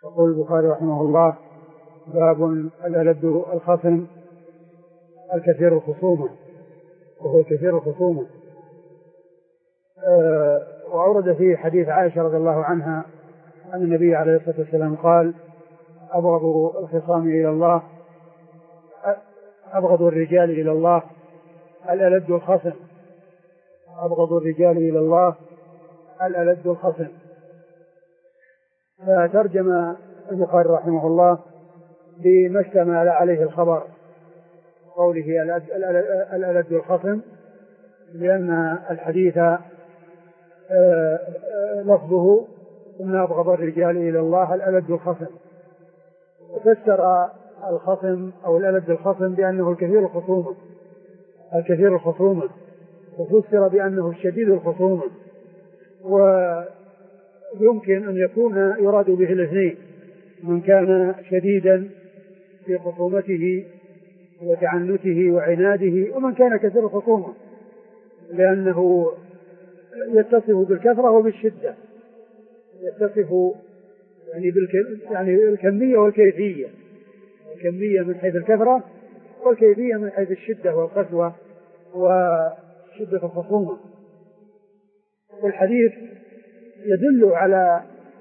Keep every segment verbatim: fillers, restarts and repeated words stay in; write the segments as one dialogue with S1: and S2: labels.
S1: يقول البخاري رحمه الله: باب الألد الخصم الكثير الخصومة، وهو كثير الخصومة. أه وأورد فيه حديث عائشة رضي الله عنها أن النبي عليه الصلاة والسلام قال: أبغض الخصام إلى الله أبغض الرجال إلى الله الألد الخصم أبغض الرجال إلى الله الألد الخصم. فترجم البخاري رحمه الله بما اشتمل عليه الخبر قوله الألد الخصم، لأن الحديث لفظه إن أبغض الرجال إلى الله الألد الخصم، وفسر الخصم أو الألد الخصم بأنه الكثير الخصومة الكثير الخصومة وفسر بأنه الشديد الخصومة. ويمكن أن يكون يراد به الاثنين، من كان شديدا في خصومته وتعنته وعناده، ومن كان كثير الخصومة، لأنه يتصف بالكثرة وبالشدة، يتصف يعني يعني الكمية والكيفية، الكمية من حيث الكثرة والكيفية من حيث الشدة والقسوة وشدة الخصومة. والحديث يدل على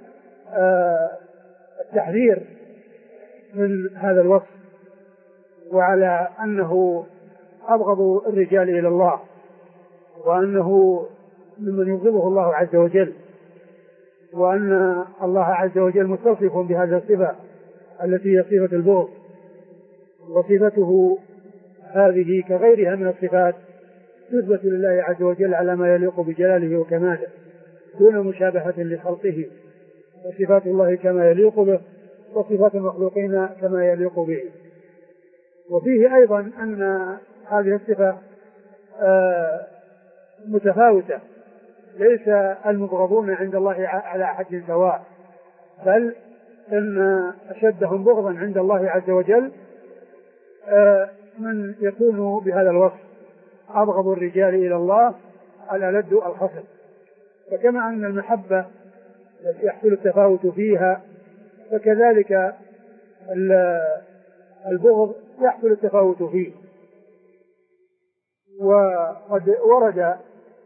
S1: التحذير من هذا الوصف، وعلى أنه أبغض الرجال إلى الله، وأنه ممن يبغضه الله عز وجل، وأن الله عز وجل متصف بهذا الصفة التي هي صفة البغض، وصفته هذه كغيرها من الصفات تثبت لله عز وجل على ما يليق بجلاله وكماله دون مشابهة لخلقه، وصفات الله كما يليق به، وصفات المخلوقين كما يليق به. وفيه أيضا أن هذه الصفة متفاوتة، ليس المبغضون عند الله على حد سواء، بل إن أشدهم بغضا عند الله عز وجل من يكون بهذا الوصف: أبغض الرجال إلى الله الألد الخصم. فكما أن المحبة يحصل التفاوت فيها، فكذلك البغض يحصل التفاوت فيه. وقد ورد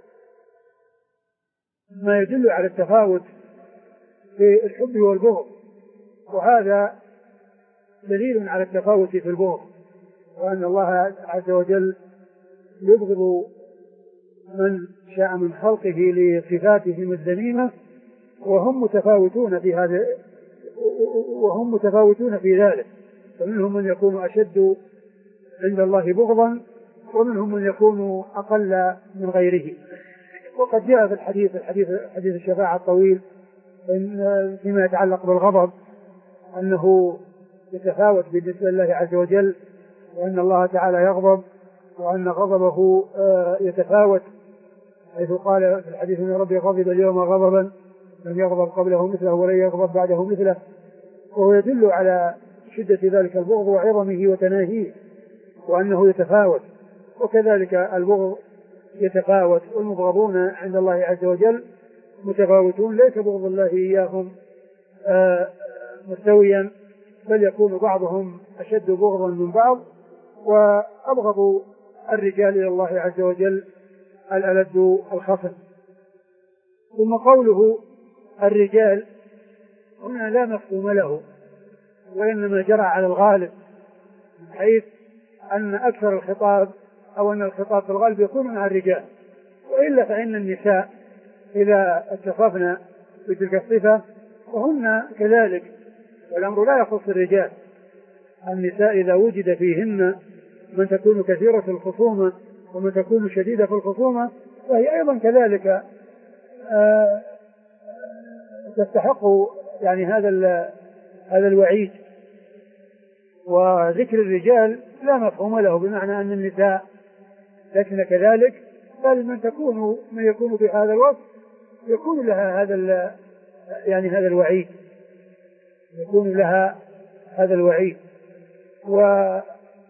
S1: ما يدل على التفاوت في الحب والبغض، وهذا دليل على التفاوت في البغض، وأن الله عز وجل يبغض من شاء من خلقه لصفاتهم الذميمة، وهم متفاوتون في هذا وهم متفاوتون في ذلك، فمنهم من يكون أشد عند الله بغضا، ومنهم من يكون أقل من غيره. وقد جاء في الحديث الحديث حديث الشفاعة الطويل فيما يتعلق بالغضب أنه يتفاوت بالنسبة لله عز وجل، وأن الله تعالى يغضب، وأن غضبه يتفاوت، حيث قال في الحديث: إن ربي غضب اليوم غضبا لم يغضب قبله مثله ولن يغضب بعده مثله. وهو يدل على شدة ذلك البغض وعظمه وتناهيه، وأنه يتفاوت. وكذلك البغض يتفاوت، والمبغضون عند الله عز وجل متفاوتون، ليس بغض الله إياهم مستويا، بل يكون بعضهم أشد بغضا من بعض. وأبغض الرجال إلى الله عز وجل الألد الخصم. ثم قوله الرجال هنا لا مفهوم له، وإنما جرى على الغالب، حيث أن أكثر الخطاب أو أن الخطاب في الغالب يكون مع الرجال، وإلا فإن النساء إذا اتصفن بتلك الصفة فهن كذلك، والأمر لا يخص الرجال. النساء إذا وجد فيهن من تكون كثيرة الخصومة ومن تكون شديدة في الخصومة، فهي أيضا كذلك تستحق يعني هذا هذا الوعيد. وذكر الرجال لا مفهوم له، بمعنى أن النساء لكن كذلك، بل من تكون من يكون بهذا الوصف يكون لها هذا يعني هذا الوعيد يكون لها هذا الوعيد. وذكر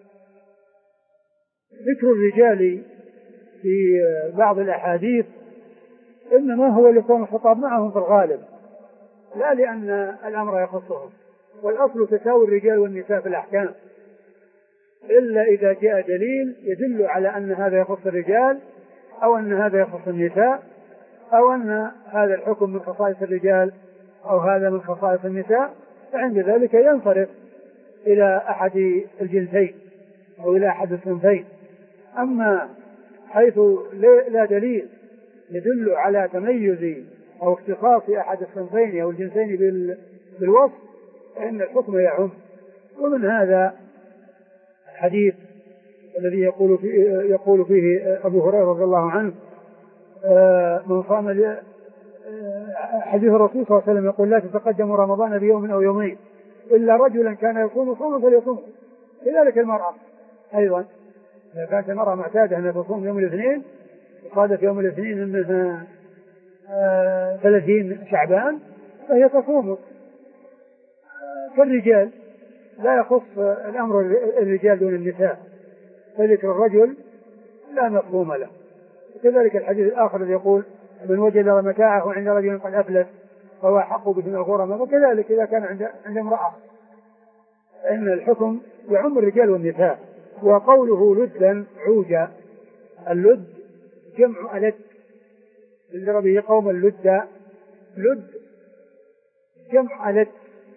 S1: الرجال في بعض الأحاديث إنما هو لكون الخطاب معهم في الغالب، لا لأن الأمر يخصهم، والأصل تساوي الرجال والنساء في الأحكام، إلا إذا جاء دليل يدل على أن هذا يخص الرجال أو أن هذا يخص النساء، أو أن هذا الحكم من خصائص الرجال أو هذا من خصائص النساء، فعند ذلك ينصرف إلى أحد الجنسين أو إلى أحد الصنفين. أما حيث لا دليل يدل على تميز أو اختصاص أحد الصنفين أو الجنسين بالوصف فإن الحكم يعم. ومن هذا الحديث الذي يقول فيه, يقول فيه أبو هريرة رضي الله عنه من صام حديث الرسول صلى الله عليه وسلم يقول لا تتقدموا رمضان بيوم أو يومين إلا رجلا كان يصوم صوما فليصوم. كذلك المرأة أيضا إذا كانت المرأة معتادة أنها تصوم يوم الاثنين وصادف يوم الاثنين أنها ثلاثين شعبان فهي تصوم كالرجال، لا يخص الأمر الرجال دون النساء، فذكر الرجل لا مفهوم له. كذلك الحديث الآخر الذي يقول من وجد متاعه عند رجل قد أفلت فهو حق به من الغرماء، وكذلك إذا كان عند عند امرأة إن الحكم يعم الرجال والنساء. وقوله لدا عوجا، اللد جمع ألد، انذر به قوم اللد، لد جمع ألد،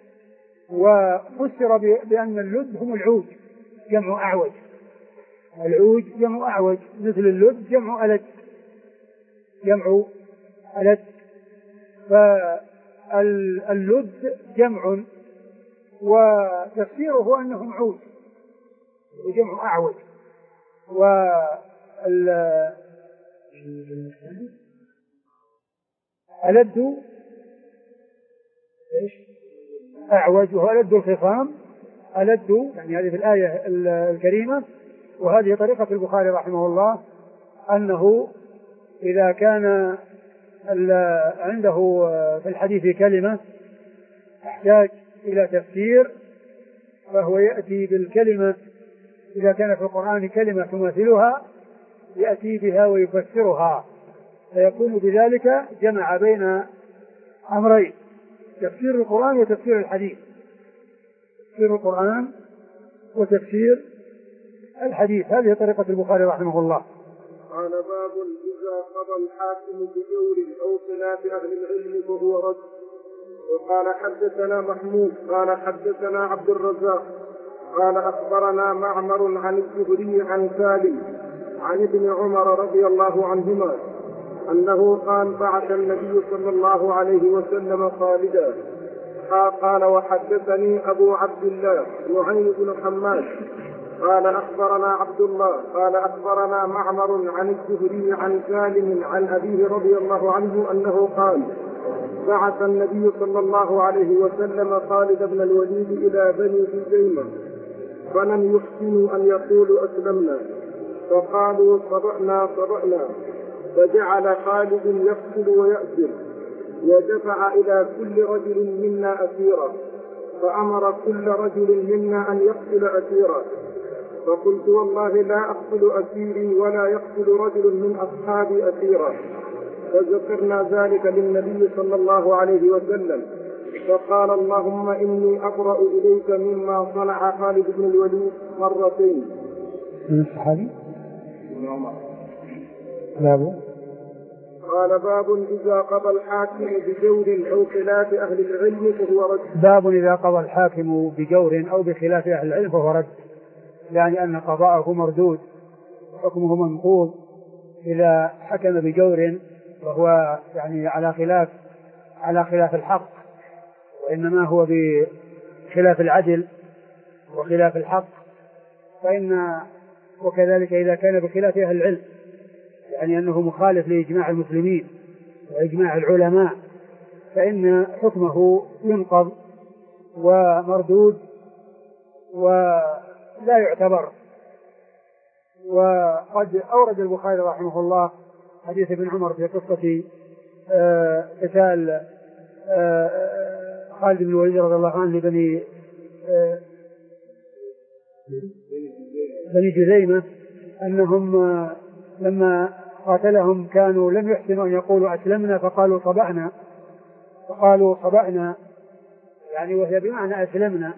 S1: وفسر بأن اللد هم العوج جمع أعوج، العوج جمع أعوج مثل اللد جمع ألد جمع ألد. فاللد جمع وتفسيره أنهم عوج وجمع أعوج. والألد أعوج وهو ألد الخصام، ألد يعني هذه في الآية الكريمة. وهذه طريقة البخاري رحمه الله أنه إذا كان عنده في الحديث كلمة تحتاج إلى تفسير فهو يأتي بالكلمة، إذا كان في القرآن كلمة تماثلها يأتي بها ويفسرها، فيكون بذلك جمع بين أمرين، تفسير القرآن وتفسير الحديث، تفسير القرآن وتفسير الحديث. هذه طريقة البخاري رحمه الله.
S2: قال باب إذا قضى الحاكم بجور أو خلاف أهل العلم فهو رد. وقال حدثنا محمود قال حدثنا عبد الرزاق قال أخبرنا معمر عن الزهري عن سالم عن ابن عمر رضي الله عنهما أنه قال بعث النبي صلى الله عليه وسلم خالدا. قال وحدثني أبو عبد الله نعيم بن حماد قال أخبرنا عبد الله قال أخبرنا معمر عن الزهري عن سالم عن أبيه رضي الله عنه أنه قال بعث النبي صلى الله عليه وسلم خالد بن الوليد إلى بني خزيمة فلم يحسنوا أن يقولوا أسلمنا فقالوا صبأنا صبأنا، فجعل خالد يقتل ويأسر ودفع إلى كل رجل منا أسيرا، فأمر كل رجل منا أن يقتل أسيرا. فقلت والله لا أقتل أسيري ولا يقتل رجل من أصحابي أسيرا، فذكرنا ذلك للنبي صلى الله عليه وسلم فقال اللهم إني أبرأ إليك مما صنع خالد بن الوليد مرتين.
S1: من الصحابي؟
S2: ابن عمر.
S1: باب
S2: قال باب إذا قضى الحاكم بجور أو خلاف أهل العلم فهو رد.
S1: باب إذا قضى الحاكم بجور أو بخلاف أهل العلم فهو رد، يعني أن قضاءه مردود حكمه منقوض إذا حكم بجور وهو يعني على خلاف على خلاف الحق، وإنما هو بخلاف العدل وخلاف الحق، فإن وكذلك إذا كان بخلاف أهل العلم يعني أنه مخالف لإجماع المسلمين وإجماع العلماء فإن حكمه ينقض ومردود ولا يعتبر. وقد أورد البخاري رحمه الله حديث ابن عمر في قصة قتال خالد بن الوليد رضي الله عنه لبني بني جذيمة أنهم لما قاتلهم كانوا لم يحسنوا أن يقولوا أسلمنا فقالوا صبأنا، فقالوا صبأنا يعني وهي بمعنى أسلمنا.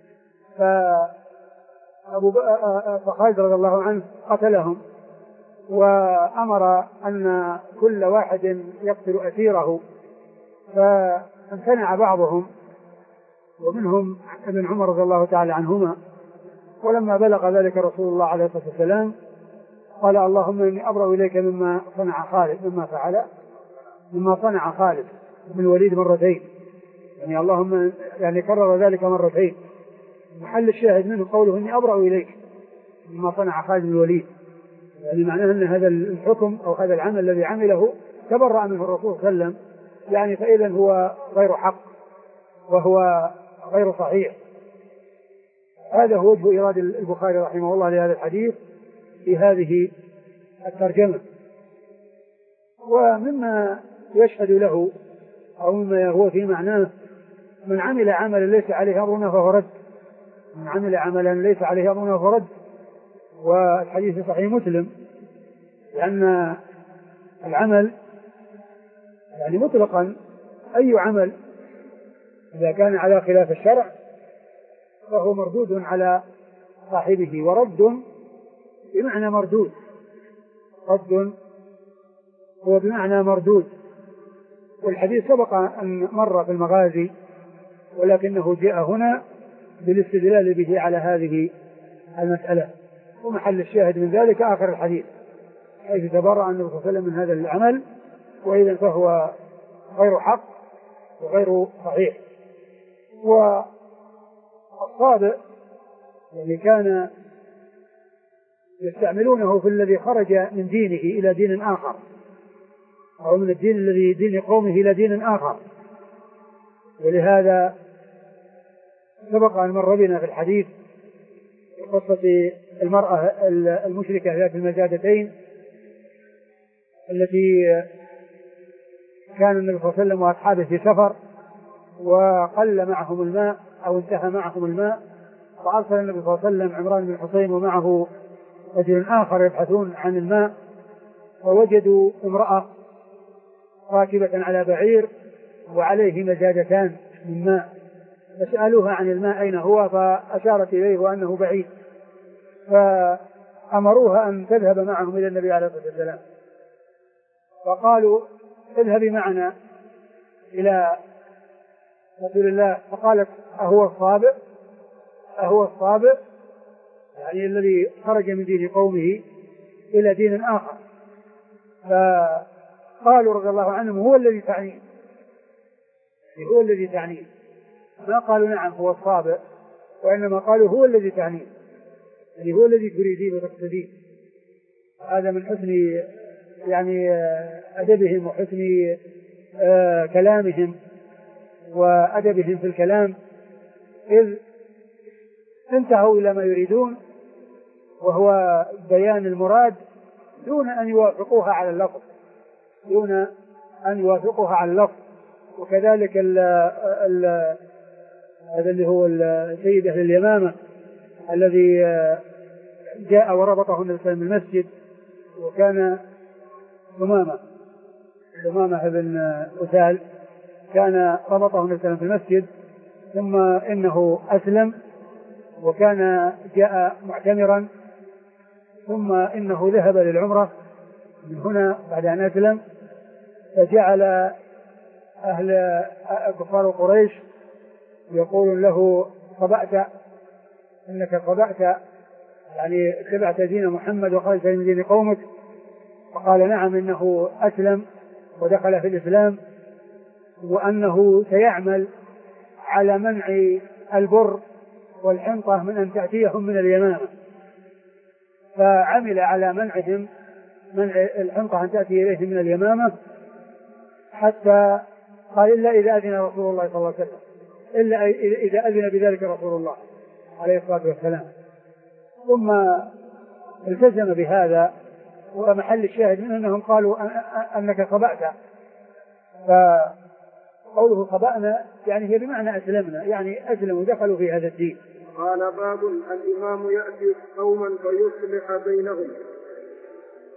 S1: فأبو فخالد رضي الله عنه قتلهم وأمر أن كل واحد يقتل أسيره، فامتنع بعضهم ومنهم ابن عمر رضي الله تعالى عنهما. ولما بلغ ذلك رسول الله عليه الصلاة والسلام قال اللهم إني أبرأ إليك مما صنع خالد مما فعل مما صنع خالد بن الوليد مرتين، يعني اللهم يعني كرر ذلك مرتين. محل الشاهد منه قوله إني أبرأ إليك مما صنع خالد بن الوليد، يعني معناه أن هذا الحكم أو هذا العمل الذي عمله تبرأ منه الرسول صلى الله عليه وسلم، يعني فإذا هو غير حق وهو غير صحيح. هذا هو وجه إيراد البخاري رحمه الله لهذا الحديث في هذه الترجمة. ومما يشهد له أو مما هو في معناه من عمل عملا ليس عليه أمرنا فهو رد، من عمل عملا ليس عليه أمرنا فهو رد. والحديث في صحيح مسلم، لأن العمل يعني مطلقا أي عمل إذا كان على خلاف الشرع فهو مردود على صاحبه، ورد بمعنى مردود، رد هو بمعنى مردود. والحديث سبق أن مر في المغازي ولكنه جاء هنا بالاستدلال به على هذه المسألة، ومحل الشاهد من ذلك آخر الحديث حيث تبرأ النبي صلى الله عليه وسلم من هذا العمل، وإذا فهو غير حق وغير صحيح. والصابئ يعني كان يستعملونه في الذي خرج من دينه إلى دين آخر، أو من الدين الذي دين قومه إلى دين آخر. ولهذا سبق أن مر بنا في الحديث قصة المرأة المشركة ذات المجادتين التي كان النبي صلى الله عليه وسلم وأصحابه في سفر وقل معهم الماء أو انتهى معهم الماء، فأرسل النبي صلى الله عليه وسلم عمران بن حصين ومعه رجل آخر يبحثون عن الماء، فوجدوا امرأة راكبة على بعير وعليه مجادتان من ماء، فسألوها عن الماء أين هو، فأشارت إليه وأنه بعيد، فأمروها أن تذهب معهم إلى النبي عليه الصلاة والسلام. فقالوا اذهبي معنا إلى رسول الله، فقالت أهو الصابئ أهو الصابئ يعني الذي خرج من دين قومه إلى دين آخر. فقالوا رضي الله عنهم هو الذي تعنيه، هو الذي تعنيه، ما قالوا نعم هو الصابئ، وإنما قالوا هو الذي تعنيه، يعني هو الذي تريدين وتقصدين. هذا من حسن يعني أدبهم وحسن آه كلامهم وأدبهم في الكلام، إذ انتهوا إلى ما يريدون وهو بيان المراد دون أن يوافقوها على اللفظ دون أن يوافقوها على اللفظ. وكذلك ال ال هذا اللي هو سيد أهل اليمامة الذي جاء وربطه النبي صلى الله عليه وسلم المسجد، وكان ثمامة ثمامة بن أسال، كان ربطه النبي صلى الله عليه وسلم في المسجد، ثم إنه أسلم وكان جاء معتمرا، ثم إنه ذهب للعمرة من هنا بعد أن أسلم، فجعل أهل كفار قريش يقول له صبأت، إنك صبأت يعني اتبعت دين محمد وخرجت من دين قومك. فقال نعم إنه أسلم ودخل في الإسلام، وأنه سيعمل على منع البر والحنطة من أن تأتيهم من اليمامة، فعمل على منعهم منع الحنطة أن تأتي إليهم من اليمامة، حتى قال إلا إذا أذن رسول الله صلى الله عليه وسلم، إلا إذا أذن بذلك رسول الله عليه الصلاة والسلام. ثم التزم بهذا، ومحل الشاهد من أنهم قالوا أنك صبأت، فقوله صبأنا يعني هي بمعنى أسلمنا، يعني أسلموا دخلوا في هذا الدين.
S2: قال باب الإمام يأتي قوما فيصلح بينهم.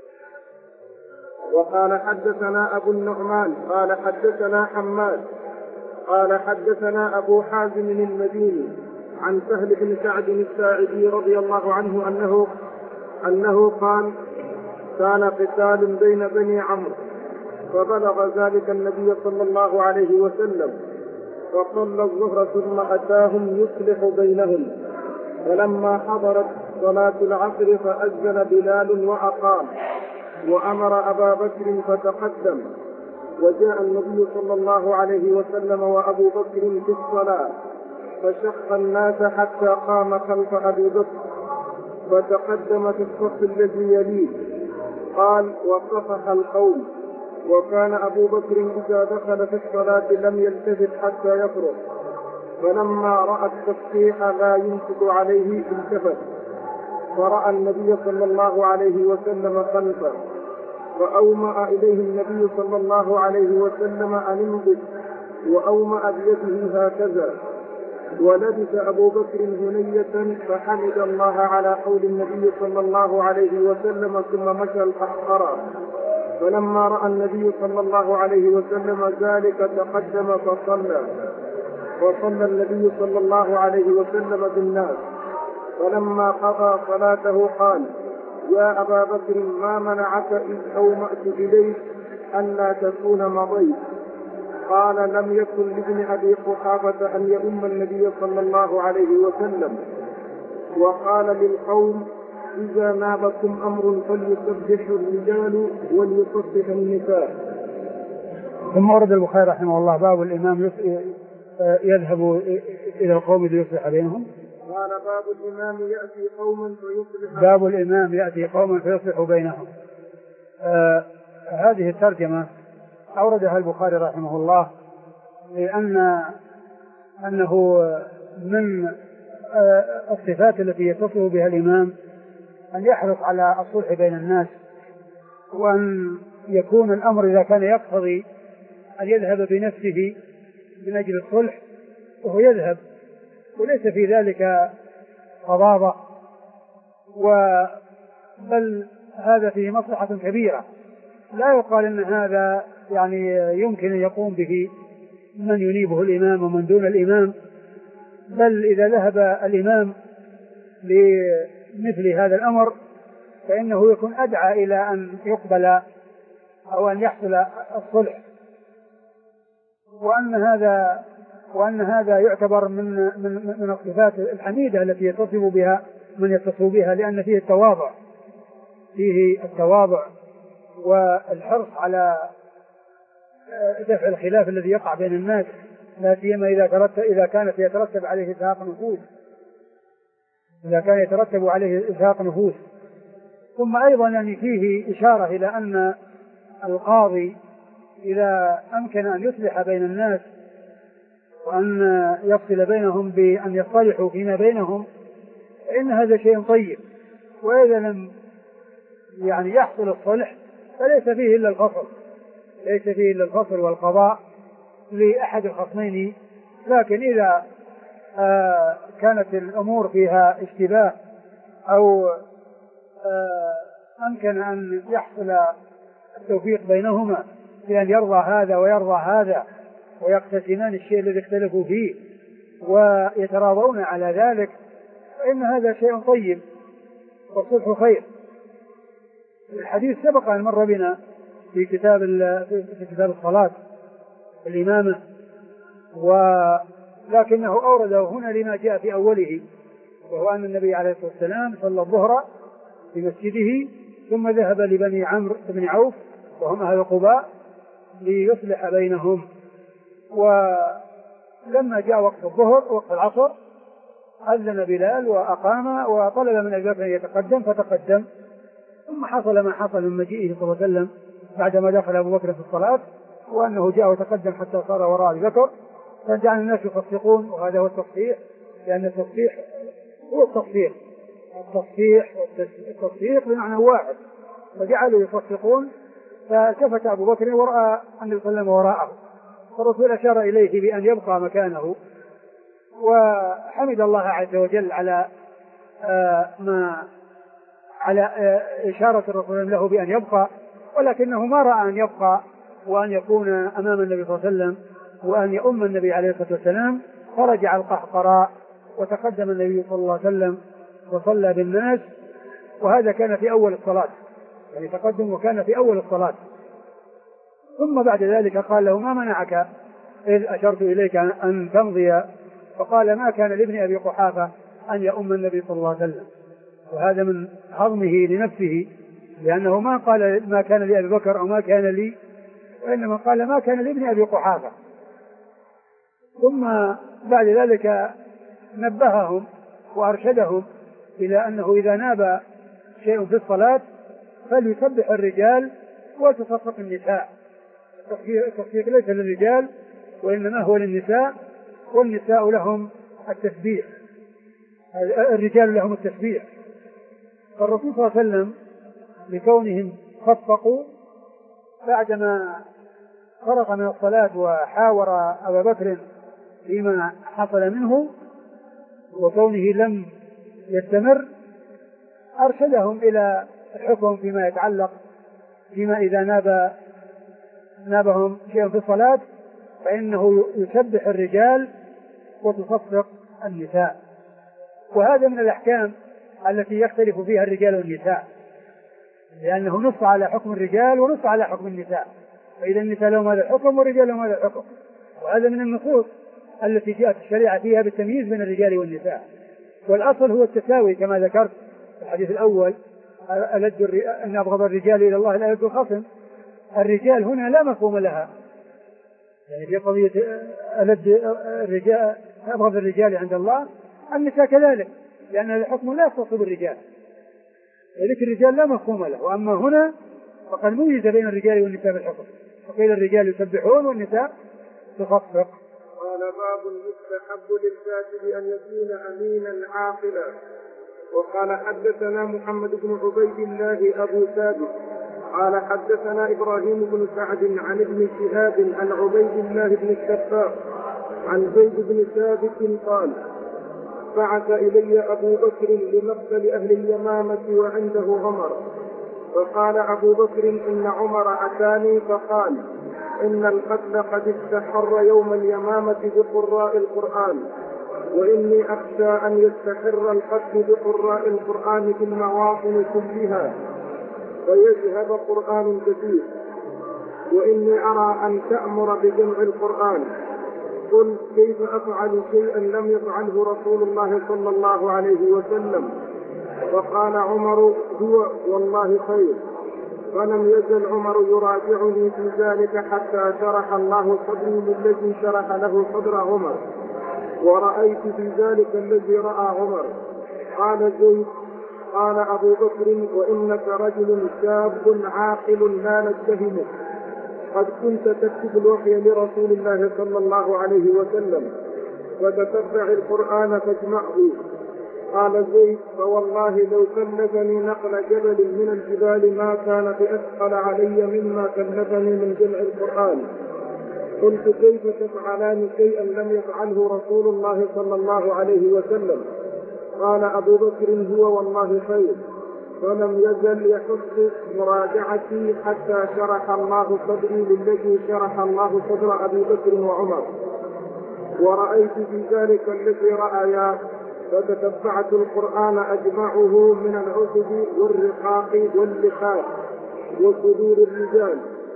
S2: وقال حدثنا أبو النعمان قال حدثنا حماد قال حدثنا أبو حازم المديني عن سهل بن سعد الساعدي رضي الله عنه أنه أنه قال كان قتال بين بني عمرو فبلغ ذلك النبي صلى الله عليه وسلم فصلى الظهر ثم أتاهم يصلح بينهم، فلما حضرت صلاة العصر فأذن بلال وأقام وأمر أبا بكر فتقدم، وجاء النبي صلى الله عليه وسلم وأبو بكر في الصلاة فشق الناس حتى قام خلف أبي بكر فتقدم في الصف الذي يليه. قال وصفح القوم، وكان أبو بكر إذا دخل في الصلاة لم يلتفت حتى يفرغ، فلما رأى التصفيح لا يمسك عليه التفت، فرأى النبي صلى الله عليه وسلم خلفه فأومأ إليه النبي صلى الله عليه وسلم أن انظر، وأومأ بيده هكذا، ولبث أبو بكر هنية فحمد الله على قول النبي صلى الله عليه وسلم ثم مشى الأحقر، فلما رأى النبي صلى الله عليه وسلم ذلك تقدم فصلى، وصلى النبي صلى الله عليه وسلم بالناس، فلما قضى صلاته قال يا أبا بكر ما منعك إذ أومأت إليك ألا تكون مضيت؟ قال لم يكن لابن أبي قحافة أن يؤم النبي صلى الله عليه وسلم. وقال للقوم إذا نابكم أمر فليسبح الرجال وليصفح النساء.
S1: ثم ورد البخاري رحمه الله باب الإمام يذهب إلى القوم ليصلح بينهم.
S2: قال باب الإمام يأتي قوما فيصلح
S1: باب الإمام يأتي قوما فيصلح بينهم. آه هذه الترجمة أوردها البخاري رحمه الله لأن أنه من آه الصفات التي يتصف بها الإمام أن يحرص على الصلح بين الناس، وأن يكون الأمر إذا كان يقتضي أن يذهب بنفسه من أجل الصلح وهو يذهب، وليس في ذلك غضاضة، بل هذا فيه مصلحة كبيرة لا يقال أن هذا يعني يمكن أن يقوم به من ينيبه الإمام ومن دون الإمام، بل إذا ذهب الإمام لمثل هذا الأمر فإنه يكون أدعى إلى أن يقبل أو أن يحصل الصلح، وأن هذا وأن هذا يعتبر من من من الصفات الحميدة التي يتصف بها من يتصف بها، لأن فيه التواضع فيه التواضع والحرص على دفع الخلاف الذي يقع بين الناس، لا سيما إذا ترتب إذا كانت يترتب عليه إزهاق نفوس إذا كان يترتب عليه إزهاق نفوس. ثم أيضا يعني فيه إشارة إلى أن القاضي إذا أمكن أن يصلح بين الناس وأن يفصل بينهم بأن يصطلحوا فيما بينهم فإن هذا شيء طيب، وإذا لم يعني يحصل الصلح فليس فيه إلا الفصل ليس فيه إلا الفصل والقضاء لأحد الخصمين. لكن إذا آه كانت الأمور فيها اشتباه أو آه أمكن أن يحصل التوفيق بينهما بأن يرضى هذا ويرضى هذا ويقتسمان الشيء الذي اختلفوا فيه ويتراضون على ذلك، فإن هذا شيء طيب والصلح خير. الحديث سبق أن مر بنا في كتاب في كتاب الصلاة الإمامة، ولكنه أورده هنا لما جاء في أوله، وهو أن النبي عليه الصلاة والسلام صلى الظهر في مسجده ثم ذهب لبني عمرو بن عوف وهم أهل قباء ليصلح بينهم، ولما جاء وقت الظهر وقت العصر أذن بلال وأقام وطلب من أبي بكر أن يتقدم فتقدم. ثم حصل ما حصل من مجيئه صلى الله عليه وسلم بعدما دخل أبو بكر في الصلاة، وأنه جاء وتقدم حتى صار وراء أبي بكر، فجعل الناس يفسقون، وهذا هو التصحيح، لأن التصحيح هو التصحيح التصحيح والتصحيح بمعنى واحد، فجعلوا يفسقون. فالتفت أبو بكر ورأى أن يسلم وراءه، فالرسول أشار إليه بأن يبقى مكانه، وحمد الله عز وجل على آه ما على آه إشارة الرسول له بأن يبقى، ولكنه ما رأى أن يبقى وأن يكون أمام النبي صلى الله عليه وسلم وأن يؤم النبي عليه الصلاة والسلام، فرجع القحقراء وتقدم النبي صلى الله عليه وسلم وصلى بالناس، وهذا كان في أول الصلاة، يعني تقدم وكان في أول الصلاة. ثم بعد ذلك قال له: ما منعك إذ أشرت إليك أن تمضي؟ فقال: ما كان لابن أبي قحافة أن يؤم النبي صلى الله عليه وسلم. وهذا من هضمه لنفسه، لأنه ما قال ما كان لأبي بكر أو ما كان لي، وإنما قال ما كان لابن أبي قحافة. ثم بعد ذلك نبههم وأرشدهم إلى أنه إذا ناب شيء في الصلاة فليسبح الرجال وتصفق النساء. التصفيق ليس للرجال وإنما هو للنساء، والنساء لهم التسبيح، الرجال لهم التسبيح. فالرسول صلى الله عليه وسلم لكونهم صفقوا بعدما فرغ من الصلاة وحاور أبا بكر فيما حصل منه وكونه لم يستمر، أرشدهم إلى الحكم فيما يتعلق فيما إذا ناب نابهم شيء في الصلاة فإنه يسبح الرجال وتصفق النساء. وهذا من الأحكام التي يختلف فيها الرجال والنساء، لأنه نص على حكم الرجال ونص على حكم النساء، فإذا النساء لهم هذا الحكم والرجال لهم هذا الحكم. وهذا من النصوص التي جاءت الشريعة فيها بالتمييز بين الرجال والنساء. والأصل هو التساوي كما ذكرت في الحديث الأول: ألد أن أبغض الرجال إلى الله لا يلد الخصم. الرجال هنا لا مفهوم لها، يعني في قضية ألد الرجال أبغض الرجال عند الله، النساء كذلك، لأن الحكم لا يختص بالرجال، ذلك الرجال لا مفهوم له. وأما هنا فقد ميز بين الرجال والنساء بالحكم، فقيل الرجال يسبحون والنساء تصفق.
S2: قال: باب يستحب للكاتب أن يكون أمينا عاقلا. وقال: حدثنا محمد بن عبيد الله أبو ثابت قال: حدثنا إبراهيم بن سعد عن ابن شهاب عن عبيد الله بن الشفاق عن زيد بن ثابت قال: بعث إلي أبو بكر لمقتل أهل اليمامة وعنده عمر، فقال أبو بكر: إن عمر أتاني فقال: إن القتل قد استحر يوم اليمامة بقراء القرآن، وإني أخشى أن يستحر القتل بقراء القرآن في المواطن كلها ويذهب قرآن كثير، وإني أرى أن تأمر بجمع القرآن. قل: كيف أفعل شيئا لم يفعله رسول الله صلى الله عليه وسلم؟ وقال عمر: هو والله خير. فلم يزل عمر يراجعني في ذلك حتى شرح الله صدري للذي شرح له صدر عمر، ورأيت في ذلك الذي رأى عمر. قال زيد: قال أبو بكر: وإنك رجل شاب عاقل لا نتهمك، قد كنت تكتب الوحي لرسول الله صلى الله عليه وسلم، فتتبع القرآن فاجمعه. قال زيد: فوالله لو كلفني نقل جبل من الجبال ما كان بأثقل علي مما كلفني من جمع القرآن. قلت: كيف تفعلان شيئا لم يفعله رسول الله صلى الله عليه وسلم؟ قال أبو بكر: هو والله خير. فلم يزل يحث مراجعتي حتى شرح الله صدري للذي شرح الله صدر أبي بكر وعمر، ورأيت في ذلك الذي رأيا، فتتبعت القرآن أجمعه من العتب والرقاق واللحاف وصدور الرجال،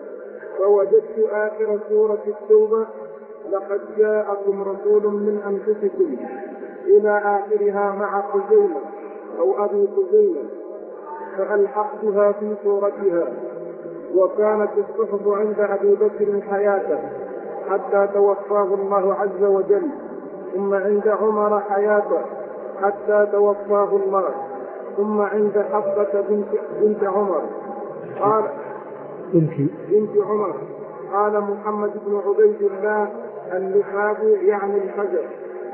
S2: فوجدت آخر سورة التوبة: لقد جاءكم رسول من أنفسكم، إلى آخرها مع خزيمة أو أبي خزيمة، فألحقتها في سورتها. وكانت الصحف عند أبي بكر حياته حتى توفاه الله عز وجل، ثم عند عمر حياته حتى توفاه الله، ثم عند حفصة بنت, بنت عمر قال بنت, بنت عمر. قال محمد بن عبيد الله: اللحاف يعني الحجر.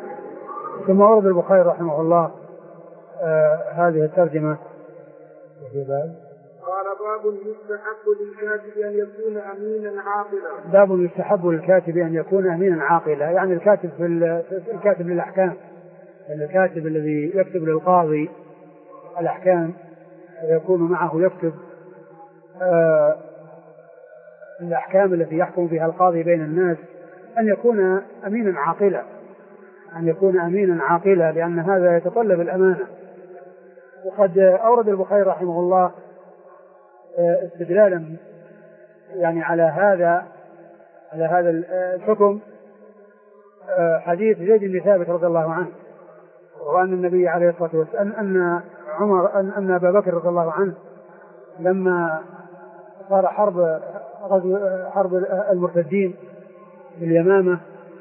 S1: ثم ورد البخاري رحمه الله آه هذه الترجمة وفي باب
S2: قال: باب يستحب للكاتب أن يكون أمينا عاقلا.
S1: باب يستحب للكاتب أن يكون أمينا عاقلا، يعني الكاتب في الكاتب للأحكام، يعني الكاتب الذي يكتب للقاضي الأحكام يكون معه يكتب آه الأحكام التي يحكم فيها القاضي بين الناس، أن يكون أمينا عاقلا، أن يكون أمينا عاقلا لأن هذا يتطلب الأمانة. وقد أورد البخاري رحمه الله استدلالا يعني على هذا على هذا الحكم حديث زيد بن ثابت رضي الله عنه، وأن النبي عليه الصلاة والسلام أن عمر أن, أن أبا بكر رضي الله عنه لما صار حرب غزو حرب المرتدين في اليمامة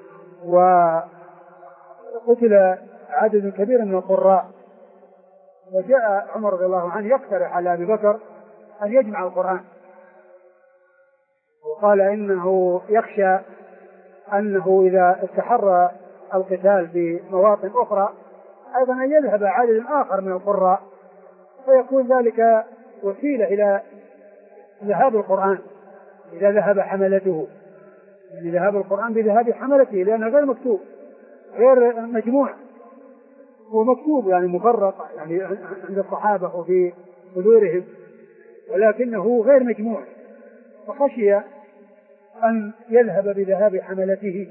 S1: وقتل عدد كبير من القراء، وجاء عمر رضي الله عنه يقترح على أبي بكر أن يجمع القرآن، وقال إنه يخشى أنه إذا استحر القتال في مواطن أخرى أيضا أن يذهب عدد آخر من القراء فيكون ذلك وسيلة إلى ذهاب القرآن إذا ذهب حملته، يعني ذهاب القرآن بذهاب حملته، لأنه غير مكتوب غير مجموع، هو مكتوب يعني مفرق يعني عند الصحابة وفي صدورهم، ولكنه غير مجموع، فخشي أن يذهب بذهاب حملته،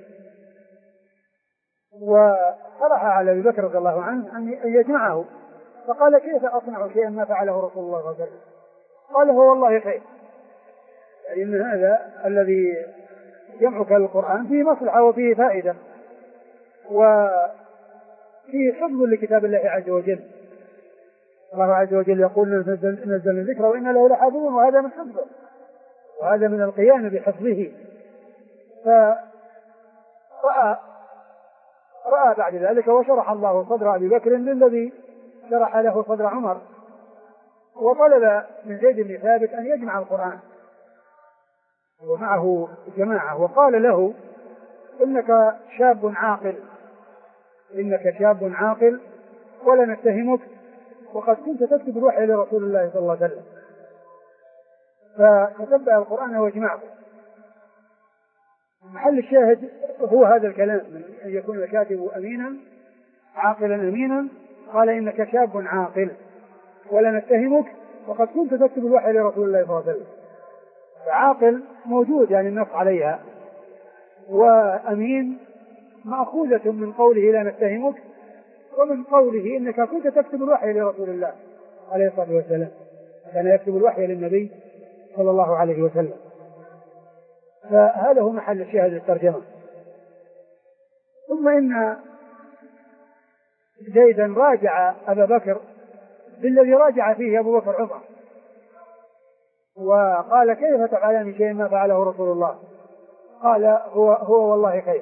S1: وطرح على أبي بكر رضي الله عنه أن يجمعه، فقال كيف أصنع شيئا ما فعله رسول الله صلى الله عليه وسلم؟ قال هو والله خير، يعني إن هذا الذي يمعك القرآن فيه مصلحة وفيه فائدة وفيه حفظ لكتاب الله عز وجل. الله عز وجل يقول نزل الذكر وإن له لحافظون، وهذا من حفظه وهذا من القيام بحفظه. فرأى رأى بعد ذلك وشرح الله صدر أبي بكر للذي شرح له صدر عمر، وطلب من زيد بن ثابت أن يجمع القرآن ومعه جماعة، وقال له إنك شاب عاقل إنك شاب عاقل ولا نتهمك، وقد كنت تكتب الوحي لرسول الله صلى الله عليه وسلم، فتتبع القرآن واجمعه. محل الشاهد هو هذا الكلام من أن يكون الكاتب أمينا عاقلا أمينا، قال إنك شاب عاقل ولا نتهمك وقد كنت تكتب الوحي لرسول الله صلى الله عليه وسلم. فعاقل موجود يعني النص عليها، وأمين مأخوذة من قوله لا نتهمك ومن قوله إنك كنت تكتب الوحي لرسول الله عليه الصلاة والسلام، كان يكتب الوحي للنبي صلى الله عليه وسلم. فهذا هو محل الشاهد للترجمة. ثم إن زيدا راجع أبا بكر بالذي راجع فيه أبو بكر عمر، وقال كيف تفعلان شيء ما فعله رسول الله؟ قال هو, هو والله خير.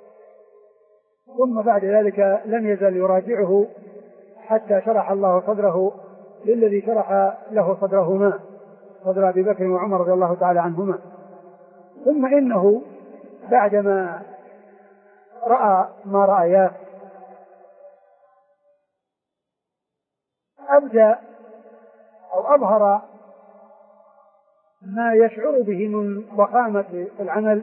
S1: ثم بعد ذلك لم يزل يراجعه حتى شرح الله صدره للذي شرح له صدرهما، صدر أبي بكر وعمر رضي الله تعالى عنهما. ثم إنه بعدما رأى ما رأياه أبدأ أو أظهر ما يشعر به من ضخامة العمل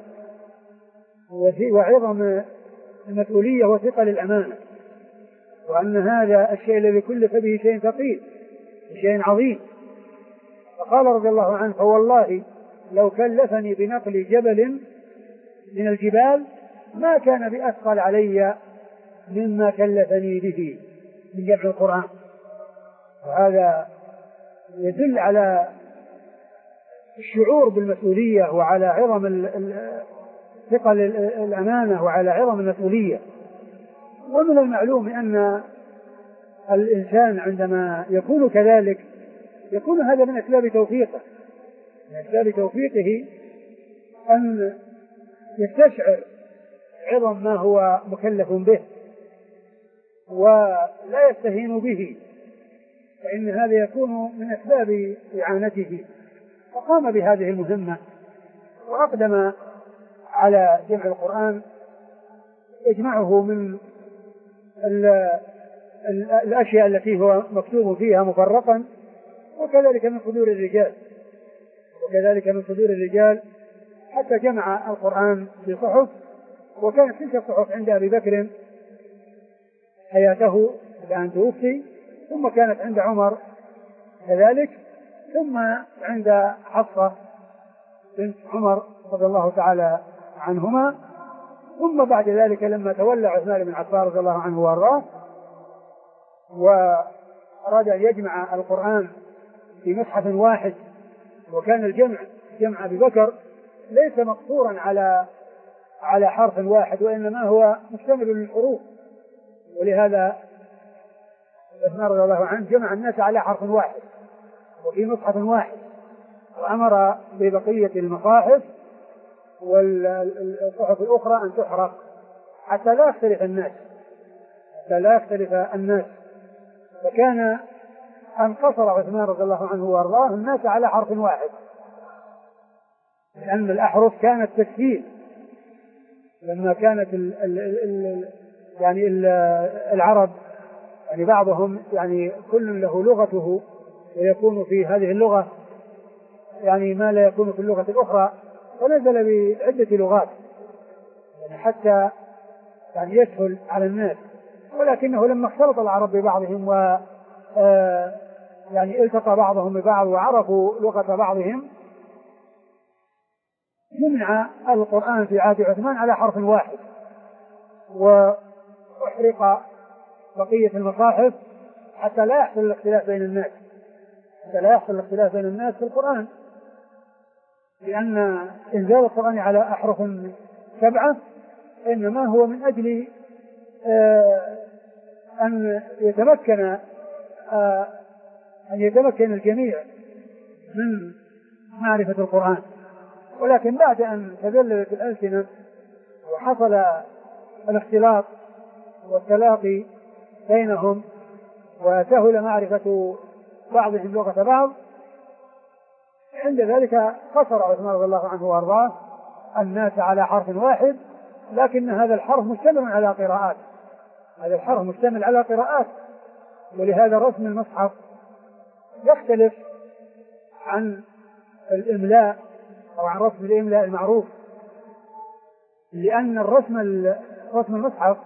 S1: وعظم المسؤولية وثقل الأمانة، وأن هذا الشيء الذي كلف به شيء ثقيل شيء عظيم. فقال رضي الله عنه فوالله لو كلفني بنقل جبل من الجبال ما كان بأثقل علي مما كلفني به من جمع القرآن. وهذا يدل على الشعور بالمسؤولية وعلى عظم ثقل الأمانة وعلى عظم المسؤولية. ومن المعلوم أن الإنسان عندما يكون كذلك يكون هذا من أسباب توفيقه من أسباب توفيقه أن يستشعر عظم ما هو مكلف به ولا يستهين به، فإن هذا يكون من أسباب إعانته. فقام بهذه المهمة وأقدم على جمع القرآن، يجمعه من الأشياء التي هو مكتوب فيها مفرقا، وكذلك من صدور الرجال وكذلك من صدور الرجال حتى جمع القرآن بصحف. وكانت تلك الصحف عند أبي بكر حياته الآن توفي، ثم كانت عند عمر كذلك، ثم عند حفصة بنت عمر رضي الله تعالى عنهما، ثم بعد ذلك لما تولى عثمان بن عفان رضي الله عنه وارضاه وأراد أن يجمع القرآن في مصحف واحد، وكان الجمع جمع أبي بكر ليس مقصورا على على حرف واحد، وإنما هو مشتمل للحروف، ولهذا عثمان رضي الله عنه جمع الناس على حرف واحد وفي مصحف واحد، وأمر ببقية المصاحف والصحف الأخرى أن تحرق حتى لا يختلف الناس حتى لا يختلف الناس فكان أن قصر عثمان رضي الله عنه وارضاه الناس على حرف واحد، لأن الأحرف كانت تسهيل. لما كانت ال ال ال يعني ال العرب يعني بعضهم يعني كل له لغته ويكون في هذه اللغة يعني ما لا يكون في اللغة الأخرى، فنزل بعدة لغات يعني حتى يعني يسهل على الناس، ولكنه لما اختلط العرب ببعضهم و يعني التقى بعضهم ببعض وعرفوا لغة بعضهم جمع القرآن في عهد عثمان على حرف واحد، وأحرق بقية المصاحف حتى لا يحصل الاختلاف بين الناس حتى لا يحصل الاختلاف بين الناس في القرآن، لأن إنزال القرآن على أحرف سبعة إنما هو من أجل أن يتمكن أن يتمكن الجميع من معرفة القرآن. ولكن بعد أن تذللت الألسنة وحصل الاختلاط والتلاقي بينهم وسهل معرفة بعضهم لغة بعض، عند ذلك قصر عثمان رضي الله عنه وارضاه الناس على حرف واحد، لكن هذا الحرف مشتمل على قراءات هذا الحرف مشتمل على قراءات ولهذا رسم المصحف يختلف عن الإملاء أو عن رسم الإملاء المعروف، لأن الرسم رسم المصحف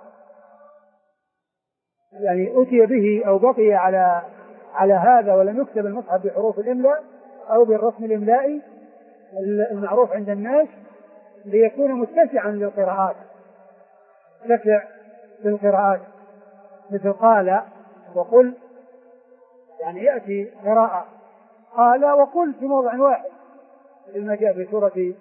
S1: يعني أتي به أو بقي على على هذا ولم يكتب المصحف بحروف الإملاء أو بالرسم الإملائي المعروف عند الناس ليكون متسعا للقراءات متسع للقراءات مثل قال وقل، يعني يأتي قراءة قال وقل في موضع واحد لما جاء في سورة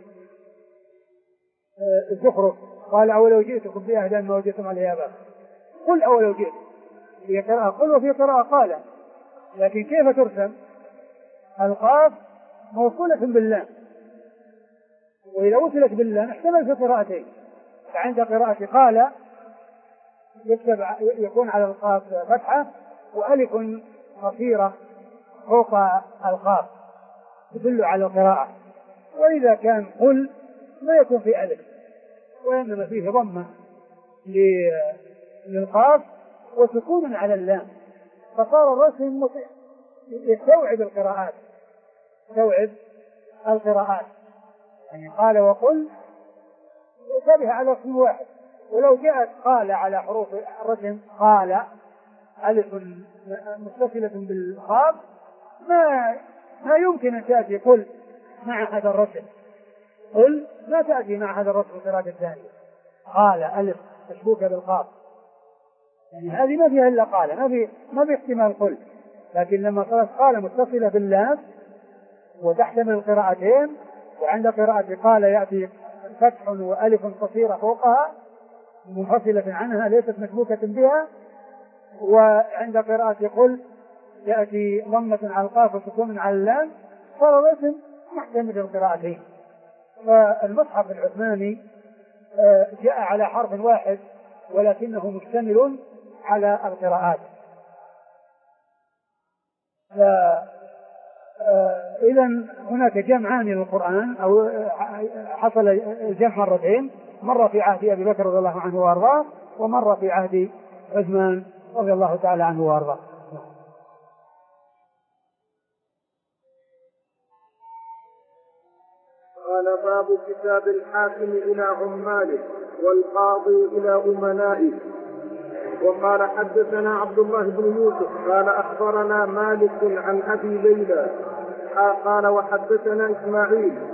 S1: الزخرف قال أولو جئتكم بأهدى ما وجدتم عليه آباءكم، قل أولو جئت في قراءة قل وفي قراءة قال، لكن كيف ترسم؟ القاف موصولة باللام، وإذا وصلت باللام احتمل في قراءتين، فعند قراءة قال يكتب يكون على القاف فتحة وألف قصيرة فوق القاف تدل على القراءة، وإذا كان قل ما يكون في ألف وإنما فيه ضمة للقاف وسكون على اللام، فصار الرسم يستوعب القراءات يستوعب القراءات يعني قال وقل يشبه على رسم واحد، ولو جاءت قال على حروف الرسم قال ألف متصلة بالقاف ما ما يمكن أن تأتي قل مع هذا الرسم، قل ما تأتي مع هذا الرسم القراءة الثانية، قال ألف مشبوكة بالقاف يعني هذه ما فيها إلا قال ما في ما في احتمال قل، لكن لما صارت قال متصلة باللام وتحتمل القراءتين، وعند قراءة قال يأتي فتح وألف قصيرة فوقها منفصلة عنها ليست مشبوكة بها، وعند قراءة قل يأتي ضمة على القاف وسكون على اللام، صار الرسم محتمل القراءتين. فالمصحف العثماني جاء على حرف واحد ولكنه مشتمل على القراءات. إذا هناك جمعان للقرآن أو حصل الجمع مرتين، مرة في عهد أبي بكر رضي الله عنه وارضاه ومرة في عهد عثمان رضي الله تعالى عنه وارضاه.
S2: قال باب كتاب الحاكم إلى عماله والقاضي إلى أمنائه. وقال حدثنا عبد الله بن يوسف قال أخبرنا مالك عن أبي ليلى قال وحدثنا إسماعيل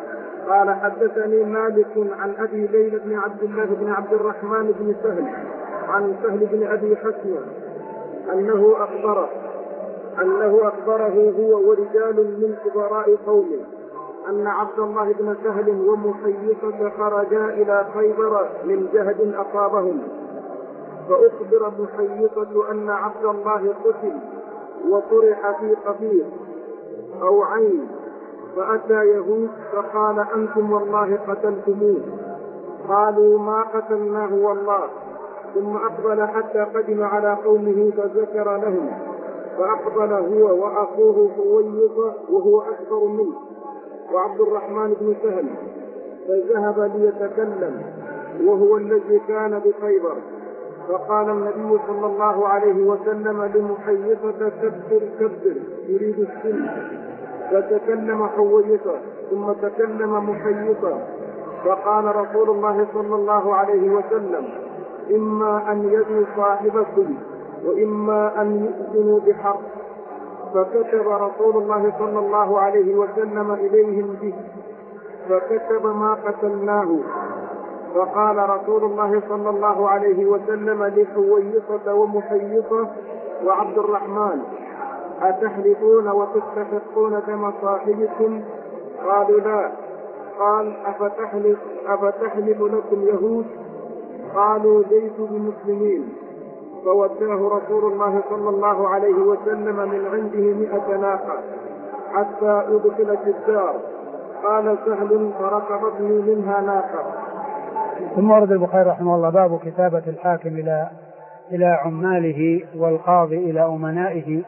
S2: قال حدثني مالك عن أبي ليلى بن عبد الله بن عبد الرحمن بن سهل عن سهل بن أبي حسن أنه أخبره أنه أخبره هو ورجال من كبراء قومه أن عبد الله بن سهل ومحيصة خرجا إلى خيبر من جهد أصابهم، فأخبر محيصة أن عبد الله قتل وطرح في قبير أو عين، فأتى يهود فقال أنتم والله قتلتموه. قالوا ما قتلناه والله. ثم أقبل حتى قدم على قومه فذكر لهم، فأقبل هو وأخوه حويصة وهو أكبر منه وعبد الرحمن بن سهل، فذهب ليتكلم وهو الذي كان بخيبر. فقال النبي صلى الله عليه وسلم لمحيصة كبر كبر يريد السن، فتكلم حويصة ثم تكلم محيصة. فقال رسول الله صلى الله عليه وسلم إما أن يدوا صاحبكم وإما أن يؤذنوا بحرب. فكتب رسول الله صلى الله عليه وسلم إليهم به، فكتب ما قتلناه. فقال رسول الله صلى الله عليه وسلم لحويصة ومحيصة وعبد الرحمن أتحلفون وتستحقون دم صاحبكم؟ قالوا لا. قال أفتحلف, أفتحلف لكم يهود؟ قالوا ليسوا بمسلمين. فوداه رسول الله صلى الله عليه وسلم من عنده مئة ناقة حتى أدخلت الدار. قال سهل فركبتني منها ناقة.
S1: ثم ورد البخاري رحمه الله باب كتابة الحاكم إلى إلى عماله والقاضي إلى أمنائه.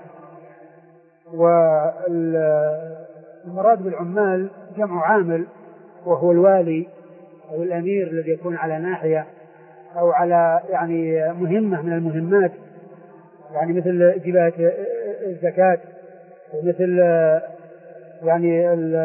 S1: والمراد بالعمال جمع عامل وهو الوالي أو الأمير الذي يكون على ناحية أو على يعني مهمة من المهمات، يعني مثل جباية الزكاة ومثل يعني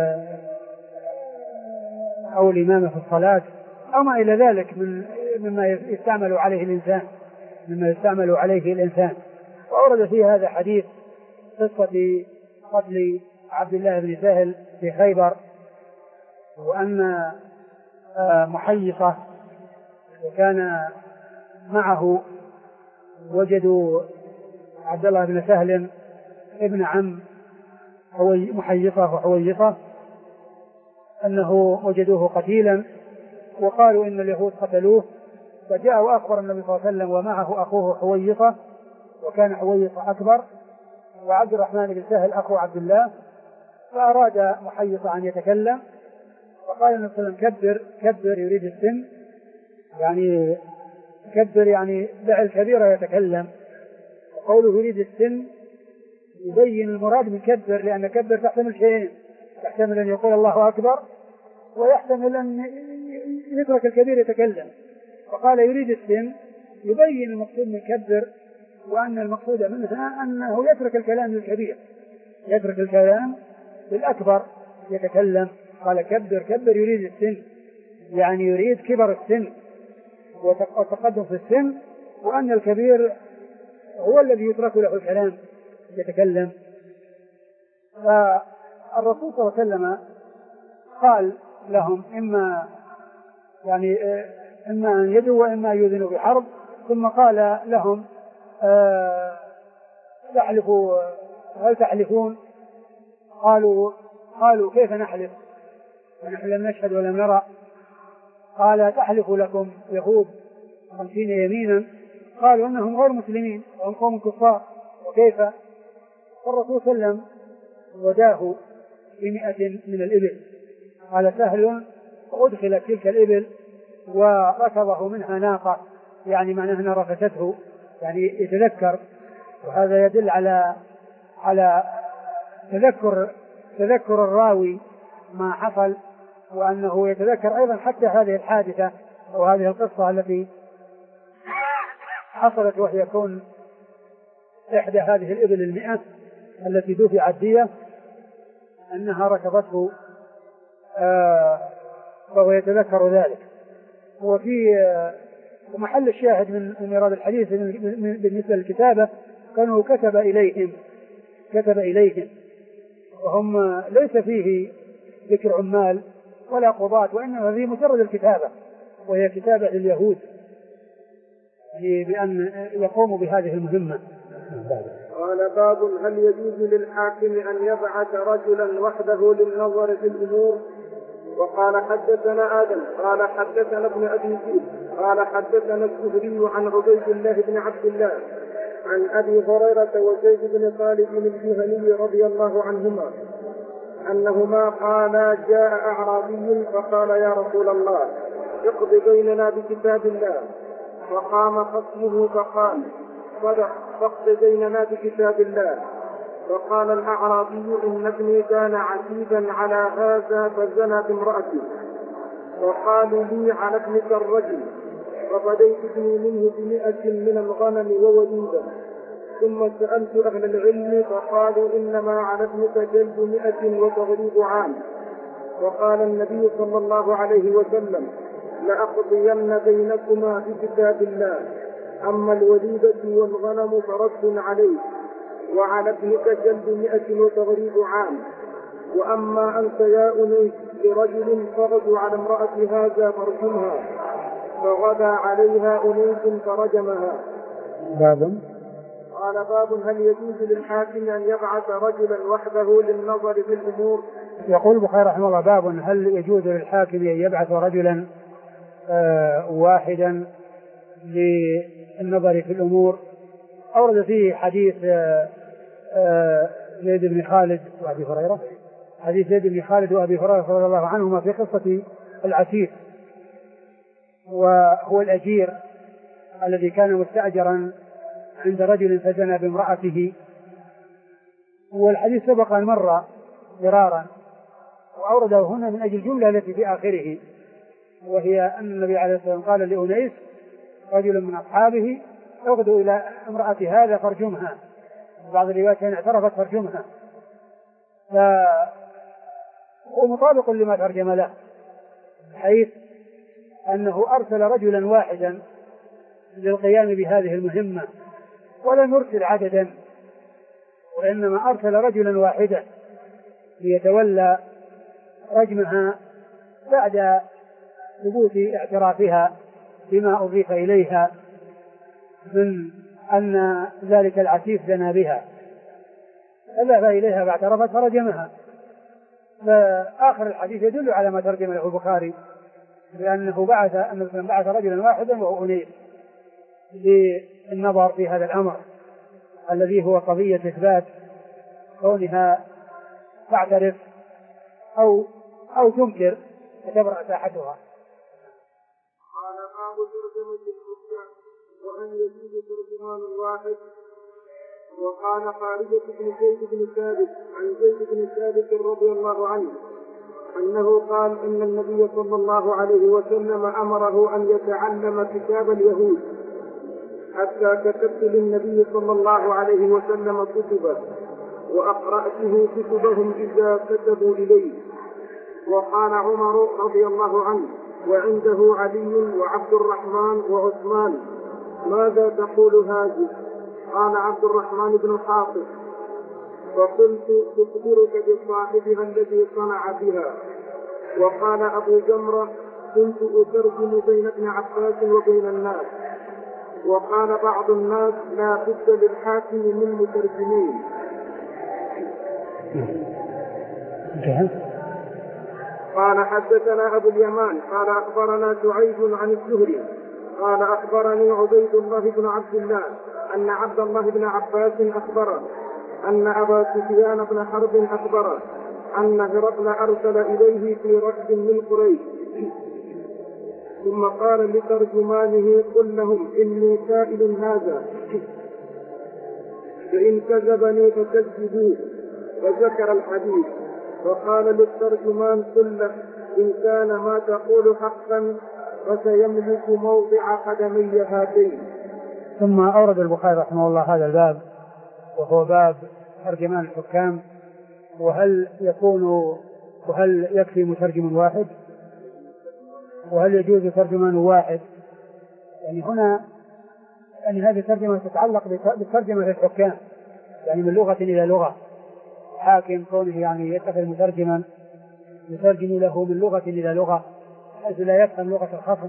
S1: أو الإمامة في الصلاة أو ما إلى ذلك من مما يستعمل عليه الإنسان مما يستعمل عليه الإنسان. وأورد فيه هذا حديث قصة قتل عبد الله بن سهل في خيبر، وأن محيصة وكان معه وجدوا عبد الله بن سهل ابن عم محيصة وحويصة أنه وجدوه قتيلا وقالوا إن اليهود قتلوه. فجاء وأخبر النبي صلى الله عليه وسلم ومعه أخوه حويصة، وكان حويصة أكبر وعبد الرحمن بن سهل أخو عبد الله. فأراد محيصة أن يتكلم فقال النبي صلى الله عليه وسلم كبر كبر يريد السن، يعني كبر يعني دع الكبير يتكلم. وقوله يريد السن يبين المراد من كبر، لأن كبر تحتمل شيئين، تحتمل أن يقول الله أكبر ويحتمل أن يترك الكبير يتكلم. فقال يريد السن يبين المقصود من كبر، وأن المقصود منها أنه يترك الكلام للكبير، يترك الكلام للأكبر يتكلم. قال كبر كبر يريد السن، يعني يريد كبر السن والتقدم في السن، وأن الكبير هو الذي يترك له الكلام يتكلم. فالرسول صلى الله عليه وسلم قال لهم إما يعني إما أن يدوا وإما يؤذنوا بحرب. ثم قال لهم أه تحلفوا هل تحلفون؟ قالوا قالوا كيف نحلف ونحن لم نشهد ولم نرى؟ قال تحلف لكم يهود خمسين يمينا. قالوا انهم غير مسلمين وهم قوم كفار وكيف؟ فالرسول صلى الله عليه وسلم وداه بمئة من الإبل. قال سهل وأدخل تلك الإبل وركضه منها ناقة، يعني معناه أنها رفسته، يعني يتذكر. وهذا يدل على على تذكر تذكر الراوي ما حصل، وأنه يتذكر أيضا حتى هذه الحادثة أو هذه القصة التي حصلت، وهي كون إحدى هذه الإبل المئة التي دفعت دية أنها ركضته، آه فهو يتذكر ذلك. وفي آه ومحل الشاهد من إيراد الحديث بالنسبة للكتابة كانوا كتب إليهم كتب إليهم وهم ليس فيه ذكر عمال، ولا قضاة، وإنما في مجرد الكتابة، وهي كتابة لليهود بأن يقوموا بهذه المهمة.
S2: قال باب هل يجوز للحاكم أن يبعث رجلا وحده للنظر في الأمور؟ وقال حدثنا آدم قال حدثنا ابن أبي ذئب قال حدثنا الزهري عن عبيد الله بن عبد الله عن أبي هريرة وزيد بن خالد الجهني رضي الله عنهما أنهما قالا جاء أعرابي فقال يا رسول الله اقض بيننا بكتاب الله، فقام خصمه فقال صدق فاقض بيننا بكتاب الله. فقال الأعرابي إن ابني كان عتيبا على هذا فزنى بامرأته، فقالوا لي على ابنك الرجل، ففديت ابني منه بمئة من الغنم ووليدا، ثم سألت أهل العلم فقالوا إنما على ابنك جلد مئة وتغريب عام. وقال النبي صلى الله عليه وسلم لأقضين بينكما بكتاب الله، أما الوليدة والغنم فرد عليه، وعلى ابنك جلد مئة وتغريب عام، وأما أنت يا أنيس لرجل فغدوا على امرأة هذا فرجمها، فغدا عليها أنيس فرجمها.
S1: باب
S2: قال باب هل يجوز للحاكم أن يبعث رجلا وحده للنظر في الأمور؟
S1: يقول البخاري رحمه الله باب هل يجوز للحاكم أن يبعث رجلا آه واحدا للنظر في الأمور. أورد فيه حديث آه آه زيد بن خالد وأبي هريرة حديث زيد بن خالد وأبي هريرة رضي الله عنهما في قصة العسير، وهو الأجير الذي كان مستأجرا عند رجل فزنى بامرأته. والحديث سبق أن مر مرارا، وأورده هنا من أجل الجملة التي في آخره، وهي أن النبي عليه الصلاة والسلام قال لأنيس رجل من أصحابه اغدوا إلى امرأة هذا فارجمها، بعض الروايات اعترفت فارجمها، فهو مطابق لما ترجم له، حيث أنه أرسل رجلا واحدا للقيام بهذه المهمة ولم يرسل عددا، وإنما أرسل رجلا واحدا ليتولى رجمها بعد ثبوت اعترافها بما أضيف إليها من أن ذلك العسيف زنى بها، فذهب إليها فاعترفت فرجمها. فآخر الحديث يدل على ما ترجم له البخاري بأنه بعث أنه بعث رجلا واحدا وهو أنيس للنظر في هذا الأمر الذي هو قضية إثبات كونها تعترف أو أو تنكر وتبرأ ساحتها.
S2: قال باب ترجمة الحكام وأن يزيد ترجمان واحد. وقال خارجة بن زيد بن ثابت عن زيد بن ثابت رضي الله عنه أنه قال إن النبي صلى الله عليه وسلم أمره أن يتعلم كتاب اليهود، حتى كتبت للنبي صلى الله عليه وسلم كتبه وأقرأته كتبهم إذا كتبوا إليه. وقال عمر رضي الله عنه وعنده علي وعبد الرحمن وعثمان ماذا تقول هذه؟ قال عبد الرحمن بن حافظ فقلت تخبرك بصاحبها الذي صنع بها. وقال أبو جمرة كنت أترجم بين ابن عباس وبين الناس. وقال بعض الناس لا بد للحاكم من مترجمين. قال حدثنا أبو اليمان قال أخبرنا شعيب عن الزهري قال أخبرني عبيد الله بن عبد الله أن عبد الله بن عباس أخبره أن أبا سفيان بن حرب أخبره أن هرقل أرسل إليه في ركب من قريش، ثم قال لترجمانه قل لهم إني سائل هذا فإن كذبني فكذبوه، وذكر الحديث. فقال للترجمان قل له إن كان ما تقول حقا فسيملك موضع قدمي هاتين.
S1: ثم أورد البخاري رحمه الله هذا الباب وهو باب ترجمان الحكام، وهل يكون وهل يكفي مترجم واحد وهل يجوز ترجمان واحد. يعني هنا يعني هذه الترجمة تتعلق بالترجمة للحكام، يعني من لغة إلى لغة، حاكم كونه يعني يتخذ مترجما يترجم له من لغة إلى لغة حيث لا يفهم لغة الخصم.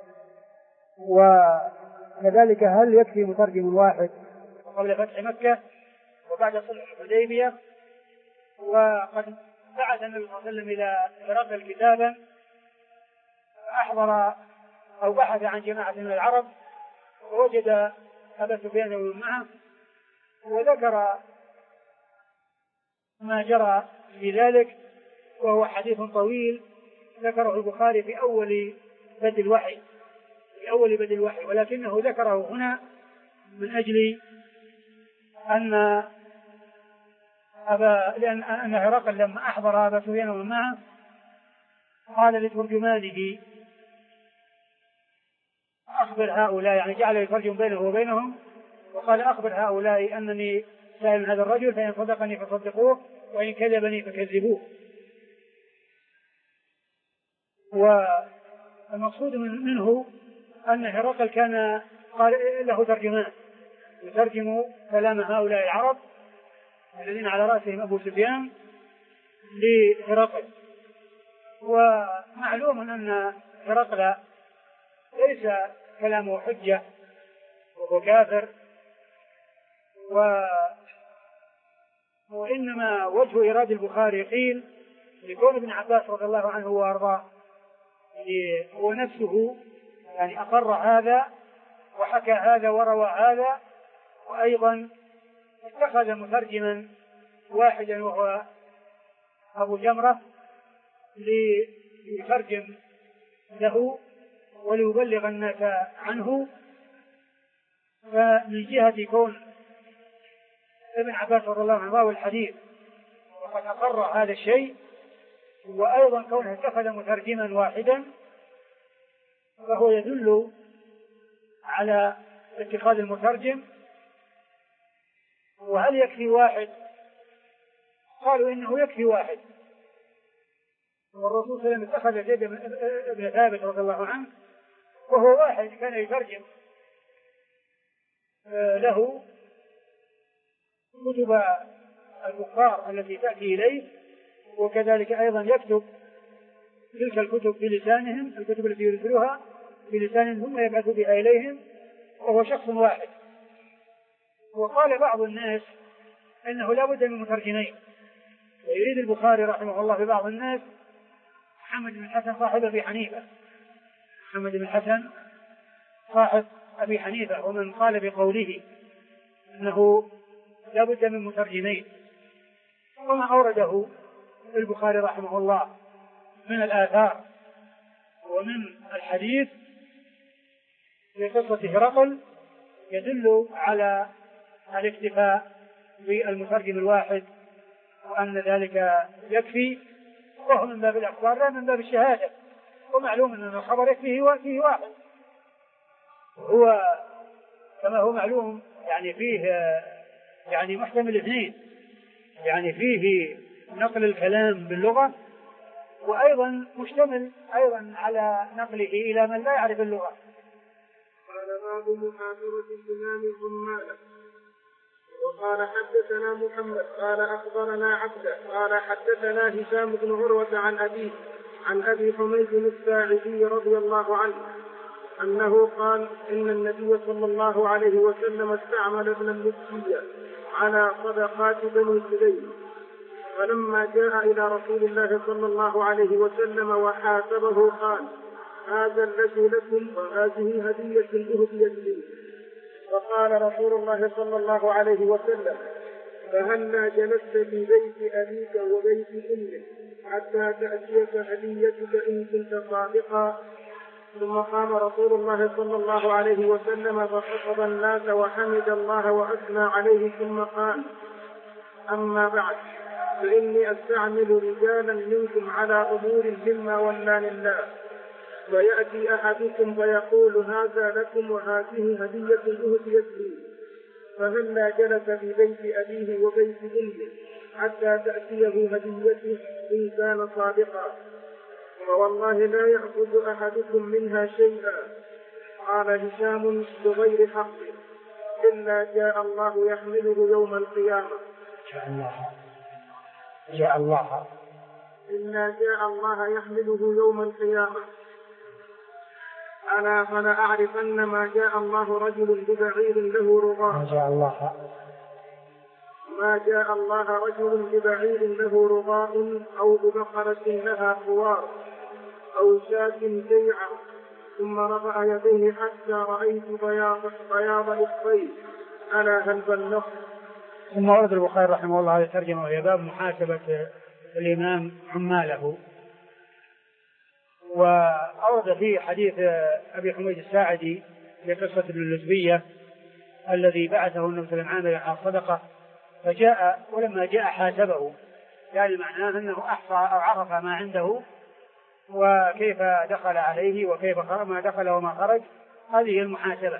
S1: وكذلك هل يكفي مترجم واحد قبل فتح مكة وبعد صلح الحديبية؟ وقد بعث النبي صلى الله عليه وسلم إلى هرقل كتابا فأحضر أو بحث عن جماعة من العرب ووجد أبا سفيان ومن معه، وذكر ما جرى في ذلك، وهو حديث طويل ذكره البخاري في أول بدء الوحي في أول بدء الوحي ولكنه ذكره هنا من أجل أن أبا لأن أن هرقل لما أحضر أبا سفيان ومن معه قال لترجمانه أخبر هؤلاء، يعني جعل يترجم بينه وبينهم، وقال أخبر هؤلاء أنني سائل هذا الرجل فإن صدقني فصدقوه وإن كذبني فكذبوه. والمقصود منه أن هرقل كان قال له ترجمان يترجم كلام هؤلاء العرب الذين على رأسهم أبو سفيان لهرقل. ومعلوم أن هرقل ليس كلامه حجة وهو كافر، و... وإنما وجه إراد البخاري قيل لكون ابن عباس رضي الله عنه وأرضاه يعني هو نفسه يعني أقر هذا وحكى هذا وروى هذا، وأيضا اتخذ مترجما واحدا وهو أبو جمرة ليترجم له وليبلغ الناس عنه. فمن جهة كون ابن عباس رضي الله عنه راوي الحديث وقد أقر هذا الشيء، وأيضا كونه اتخذ مترجما واحدا، فهو يدل على اتخاذ المترجم. وهل يكفي واحد؟ قالوا إنه يكفي واحد، والرسول صلى الله عليه وسلم اتخذ زيد بن ثابت رضي الله عنه وهو واحد كان يترجم له كتب الكفار التي تأتي إليه، وكذلك أيضا يكتب تلك الكتب بلسانهم، الكتب التي يرسلها بلسانهم ثم يبعث بها إليهم، وهو شخص واحد. وقال بعض الناس إنه لا بد من مترجمين، ويريد البخاري رحمه الله ببعض الناس محمد بن الحسن صاحب أبي حنيفة محمد بن الحسن صاحب أبي حنيفة ومن قال بقوله أنه لا بد من مترجمين، وما أورده البخاري رحمه الله من الآثار ومن الحديث في قصة هرقل يدل على الاكتفاء بالمترجم الواحد، وأن ذلك يكفي، وهو من باب الأخبار لا من باب الشهادة. ومعلوم أن الخبر يكفيه فيه واحد، هو كما هو معلوم يعني فيه يعني محتمل اثنين، يعني فيه نقل الكلام باللغة، وأيضا مشتمل أيضا على نقله إلى من لا يعرف اللغة.
S2: قال باب محاضرة الإمام العمال. وقال حدثنا محمد قال أخبرنا عبده قال حدثنا هشام بن عروة عن أبيه عن أبي حميد الساعدي رضي الله عنه أنه قال إن النبي صلى الله عليه وسلم استعمل ابن اللبسية على صدقات بني سليم، فلما جاء إلى رسول الله صلى الله عليه وسلم وحاسبه قال هذا الذي لكم وهذه هدية أهديت لي. فقال رسول الله صلى الله عليه وسلم فهلا جلست في بيت أبيك وبيت أمك حتى تأتيك هديتك إن كنت صادقا. ثم قام رسول الله صلى الله عليه وسلم فخطب الناس وحمد الله وأثنى عليه ثم قال أما بعد فإني أستعمل رجالا منكم على أمور مما ولاني الله، فيأتي أحدكم فيقول هذا لكم وهذه هدية أهديت لي، فهلا جلس في بيت أبيه وبيت أمه حتى تأتيه هديته إن كان صادقا، فوالله لا يأخذ أحدكم منها شيئا. قال هشام بغير حق إلا جاء الله يحمله يوم القيامة.
S1: جاء الله جاء الله
S2: إلا جاء الله يحمله يوم القيامة. ألا فلا أعرفن ما جاء الله رجل ببعير له رغاء
S1: ما جاء الله
S2: ما جاء الله رجل ببعير له رغاء أو ببقرة لها خوار أو شاة جيعة ثم رفع يديه حتى رأيت بياض بياض إصبعيه ألا هل بلغت.
S1: ثم ورد البخاري رحمه الله هذه الترجمة وهي باب محاسبة الإمام عماله. وأورد فيه حديث أبي حميد الساعدي في قصة ابن اللتبية الذي بعثه النبي صلى الله عليه وسلم على الصدقة فجاء ولما جاء حاسبه، يعني معناه أنه أحصى أو عرف ما عنده وكيف دخل عليه وكيف خرج ما دخل وما خرج. هذه المحاسبة.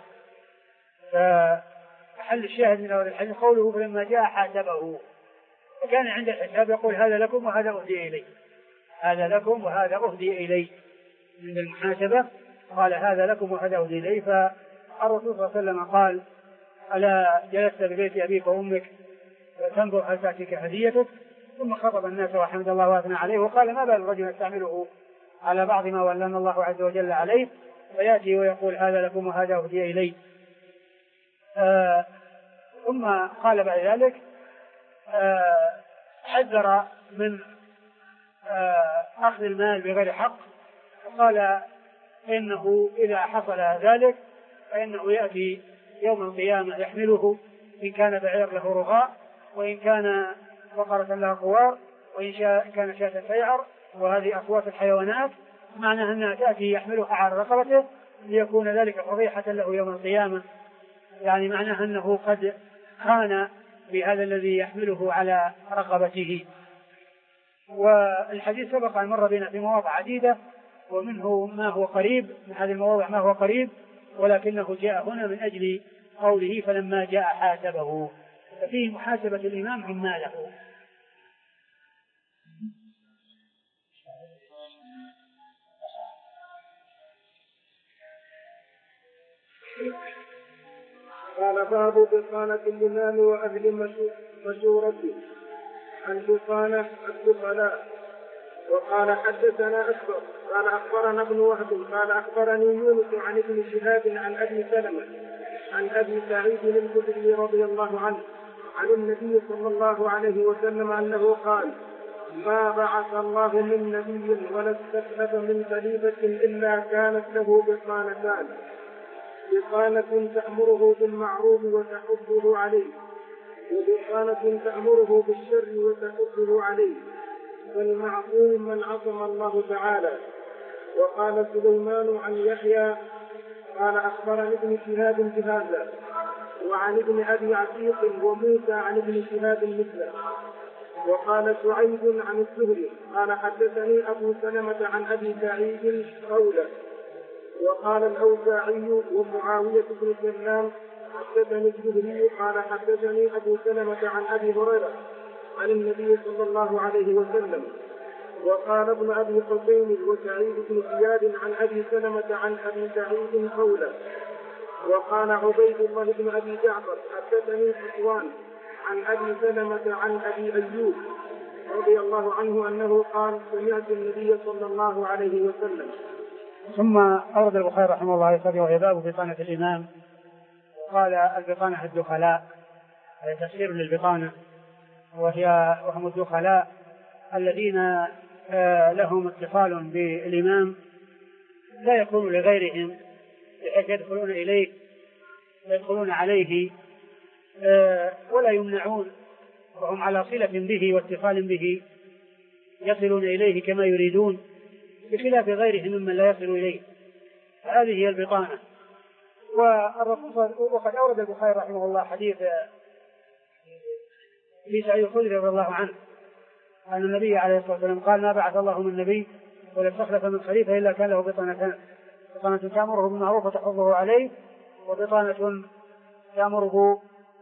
S1: فحل الشاهد من أول الحديث قوله فلما جاء حاسبه، وكان عند الحساب يقول هذا لكم وهذا أهدي إلي، هذا لكم وهذا أهدي إلي. من المحاسبة قال هذا لكم وهذا أهدي إلي. فالرسول صلى الله عليه وسلم قال ألا جلست ببيت أبيك وأمك تنظر هل تأتيك هديتك؟ ثم خطب الناس وحمد الله واثنى عليه وقال ما بال الرجل يستعمله على بعض ما ولنا الله عز وجل عليه فيأتي ويقول هذا لكم وهذا أهدي إلي. آه ثم قال بعد ذلك آه حذر من آه أخذ المال بغير حق، وقال إنه إذا حصل ذلك فإنه يأتي يوم القيامة يحمله، إن كان بعير له رغاء وإن كان بقرة لها خوار وإن كان شاة سيعر، وهذه أصوات الحيوانات، معنى أنها تأتي يحملها على رقبته ليكون ذلك فضيحة له يوم القيامة، يعني معنى أنه قد خان بهذا الذي يحمله على رقبته. والحديث سبق أن مر بنا في مواضع عديدة ومنه ما هو قريب من هذه المواضع ما هو قريب، ولكنه جاء هنا من أجل قوله فلما جاء حاسبه، ففيه محاسبة الإمام عماله.
S2: قال باب بطانة الإمام وأهل مشورته. عن بطانة الدخلاء. وقال حدثنا أكبر قال أخبرنا ابن وهب قال أخبرني يونس عن ابن شهاب عن أبي سلمة عن أبي سعيد الخدري رضي الله عنه عن النبي صلى الله عليه وسلم أنه قال ما بعث الله من نبي ولا استخلف من خليفة إلا كانت له بطانتان، بطانة تأمره بالمعروف وتحضه عليه، وبطانة تأمره بالشر وتحضه عليه، فالمعصوم من عصم الله تعالى. وقال سليمان عن يحيى قال أخبرني ابن شهاب بهذا، وعن ابن أبي عتيق وموسى عن ابن شهاب مثله. وقال سعيد عن الزهري قال حدثني أبو سلمة عن أبي سعيد قوله. وقال الأوزاعي ومعاوية بن سلام حدثني الزهري قال حدثني أبو سلمة عن أبي هريرة عن النبي صلى الله عليه وسلم. وقال ابن أبي حسين وسعيد بن زياد عن أبي سلمة عن أبي سعيد قوله. وقال عبيد الله بن أبي جعفر حدثني صفوان عن أبي سلمة عن أبي أيوب رضي الله عنه أنه قال سمعت النبي صلى الله عليه وسلم.
S1: ثم أورد البخاري رحمه الله يقول وهي باب بطانة الإمام. قال البطانة الدخلاء، هي تفسير للبطانة، وهي وهم الدخلاء الذين لهم اتصال بالإمام لا يكون لغيرهم بحيث يدخلون إليه يدخلون عليه ولا يمنعون، وهم على صلة به واتصال به يصلون إليه كما يريدون بخلاف غيرهم ممن لا يصل إليه. هذه هي البطانة. والرسول وقد أورد البخاري رحمه الله حديث في سعيد الخدري رضي الله عنه أن النبي عليه الصلاة والسلام قال ما بعث الله من نبي ولا استخلف من خليفة إلا كان له بطانتان، بطانة تأمره بالمعروف وتحضه عليه، وبطانة تأمره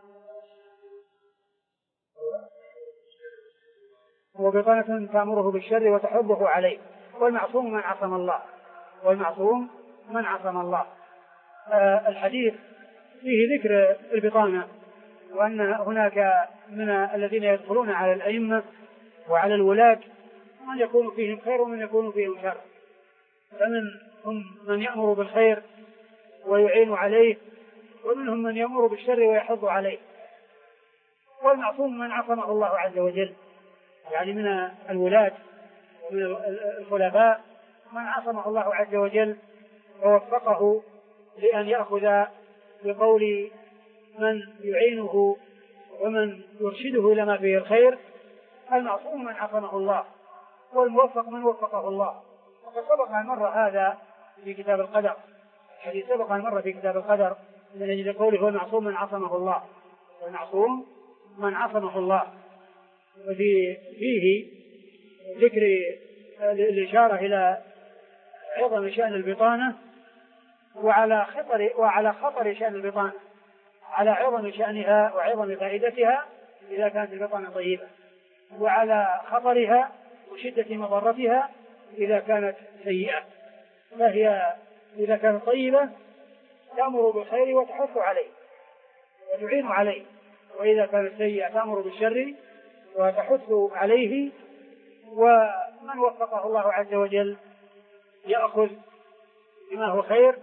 S1: وبطانة تأمره بالشر وتحضه عليه. والمعصوم من عصم الله والمعصوم من عصم الله. آه الحديث فيه ذكر البطانة، وأن هناك من الذين يدخلون على الأئمة وعلى الولاة من يكون فيهم خير ومن يكون فيهم شر، فمنهم من يأمر بالخير ويعين عليه، ومنهم من يأمر بالشر ويحض عليه. والمعصوم من عصمه الله عز وجل، يعني من الولاة ومن الخلفاء من عصمه الله عز وجل ووفقه لأن يأخذ بقول من يعينه ومن يرشده إلى ما فيه الخير. المعصوم من عصمه الله، والموفق من وفقه الله. وقد سبق أن مر هذا في كتاب القدر، الحديث سبق أن مر في كتاب القدر من أجل قوله هو المعصوم من عصمه الله، والمعصوم من عصمه الله. وفي فيه ذكر الإشارة إلى عظم شأن البطانة وعلى خطر وعلى خطر شأن البطانة، على عظم شأنها وعظم فائدتها إذا كانت البطانة طيبة، وعلى خطرها وشدة مضرتها إذا كانت سيئة. فهي إذا كانت طيبة تأمر بالخير وتحث عليه وتعين عليه، وإذا كانت سيئة تأمر بالشر وتحث عليه. ومن وفقه الله عز وجل يأخذ بما هو خير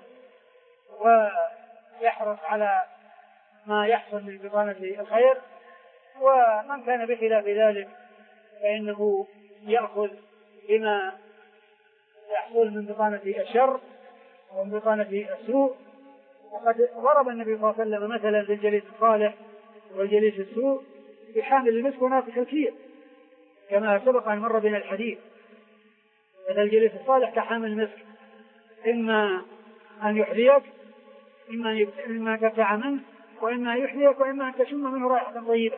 S1: ويحرص على ما يحصل من بطانة الخير، ومن كان بخلاف ذلك فإنه يأخذ بما يحصل من بطانة الشر ومن بطانة السوء. وقد ضرب النبي صلى الله عليه وسلم مثلا للجليس الصالح والجليس السوء بحامل المسك ونافخ الكير، كما سبق أن مر بنا الحديث أن الجليس الصالح كحامل المسك، إما أن يحذيك إما أن تبتع منه، وإما أن يحذيك وإما أن تشم منه رائحة طيبة.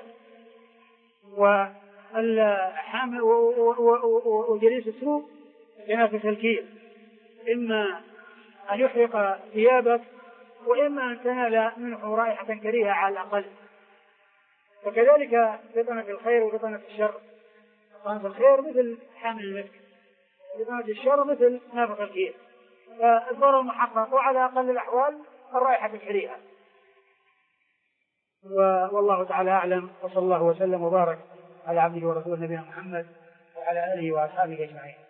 S1: والحامل وجليس السوء كنافخ الكير، إما أن يحرق ثيابك وإما أن تنال منه رائحة كريهة على الأقل. وكذلك بطنة الخير وبطنة الشر، بطنة الخير مثل حامل المسك، بطنة الشر مثل نافخ الكير، فالضرر محقق وعلى أقل الأحوال الرائحة الكريهة. والله تعالى أعلم، وصلى الله وسلم وبارك على عبده ورسوله نبينا محمد وعلى آله وأصحابه أجمعين.